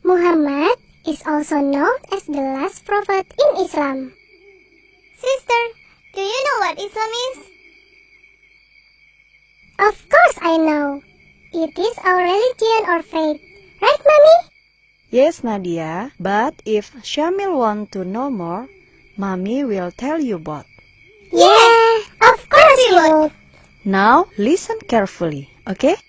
Muhammad is also known as the last prophet in Islam. Sister, do you know what Islam is? Of course I know. It is our religion or faith. Right, Mommy? Yes, Nadia, but if Syamil want to know more, Mommy will tell you both. Yeah, of course you would. Now, listen carefully, okay?